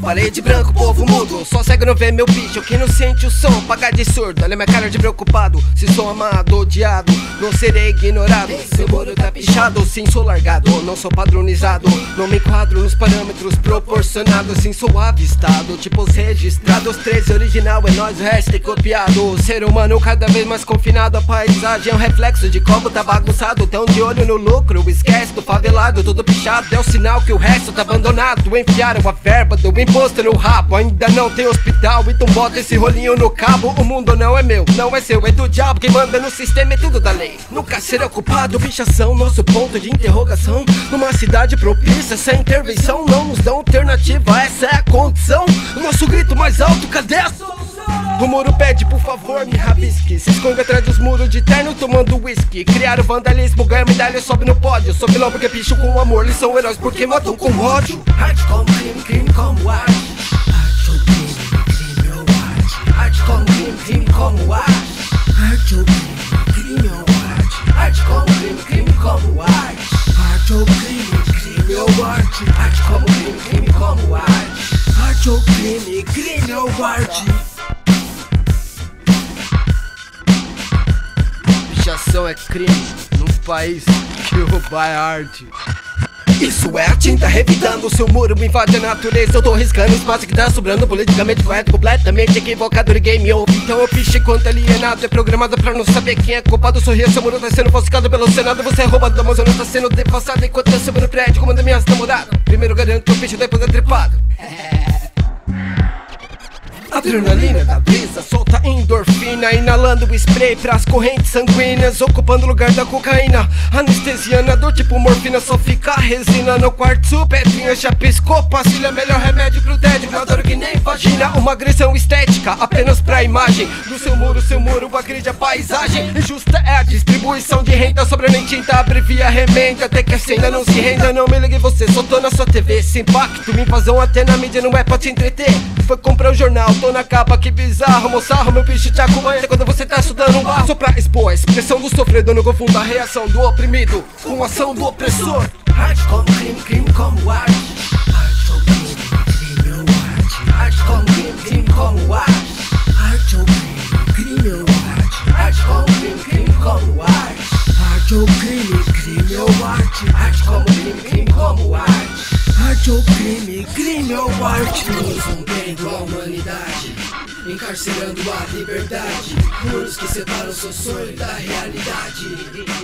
parede branco, povo mudo. Só cego não vê meu bicho, que não sente o som, pagar de surdo. Olha minha cara de preocupado, se sou amado, odiado, não serei ignorado. Seu muro tá pichado, sim sou largado, não sou padronizado, não me enquadro nos parâmetros proporcionados. Sim sou avistado, tipos registrados, 13 original é nós, o resto é copiado. O ser humano cada vez mais confinado, a paisagem é um reflexo de como tá bagunçado. Tão de olho no lucro, esquece do favelado, tudo pichado, é o sinal que o resto tá abandonado. Enfiaram a verba do imposto no rabo, ainda não tem hospital, então bota esse rolinho no cabo. O mundo não é meu, não é seu, é do diabo. Quem manda no sistema é tudo da lei. Nunca será ocupado, pichação, nosso ponto de interrogação. Numa cidade propícia, essa intervenção não nos dá alternativa, essa é a condição. O nosso grito mais alto, cadê a solução? O muro pede, por favor, me rabisque. Se esconde atrás dos muros de terno tomando whisky. Criaram vandalismo, ganha medalha, sobe no pódio. Sou vilão porque picho com amor, eles são heróis porque matam com ódio. Arte como crime, crime como arte. Arte ou crime, crime ou arte. Arte como crime, crime como arte. Arte ou crime, crime ou arte. Arte como crime, crime como arte. Arte ou crime, crime ou arte. Arte como crime, crime como arte. Arte ou crime, crime ou arte. Pichação é crime num país que roubar é arte. Isso é a tinta revidando o seu muro, me invade a natureza. Eu tô riscando o espaço que tá sobrando, politicamente correto, completamente equivocado, ninguém me ouve. Então eu picho enquanto alienado, é programado pra não saber quem é culpado. Sorria, seu muro tá sendo falsificado pelo Senado. Você é roubado da Amazônia, tá sendo devassado enquanto eu subo no prédio, comando minhas namoradas. Primeiro garanto que eu picho, depois é tripado. Adrenalina da brisa, solta endorfina, inalando o spray pras correntes sanguíneas, ocupando o lugar da cocaína. Anestesiana, dor tipo morfina, só fica resina no quarto. Pedrinha já piscou, pastilha, melhor remédio pro tédio. Uma dor que nem vagina, uma agressão estética, apenas pra imagem do seu muro agride a paisagem. Injusta é a distribuição de renda, sobra nem tinta, abrevia remenda. Até que a cena não se renda, não me ligue você, só tô na sua TV. Esse impacto, invasão até na mídia não é pra te entreter. Foi comprar um jornal, tô na capa, que bizarro, moçarro, meu bicho te acompanha quando você tá estudando um bar. Só pra expor a expressão do sofredor, não confunda a reação do oprimido com a ação do opressor. Arte como crime, crime como arte. Arte ou crime, crime ou arte. Arte como crime, crime como arte. Arte ou crime, crime ou arte. Arte como crime, crime como arte. Arte ou crime, crime ou arte. Arte como crime, crime como arte. Arte ou crime, crime ou arte. Muros rompendo a humanidade, encarcerando a liberdade. Muros que separam seu sonho da realidade.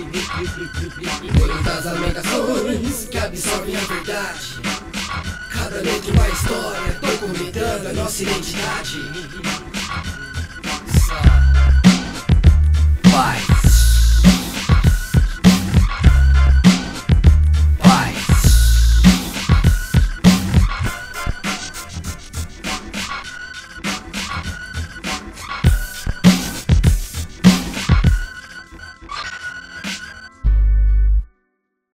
Muitas lamentações que absorvem a verdade. Cada letra uma história, tô comentando a nossa identidade. Vai.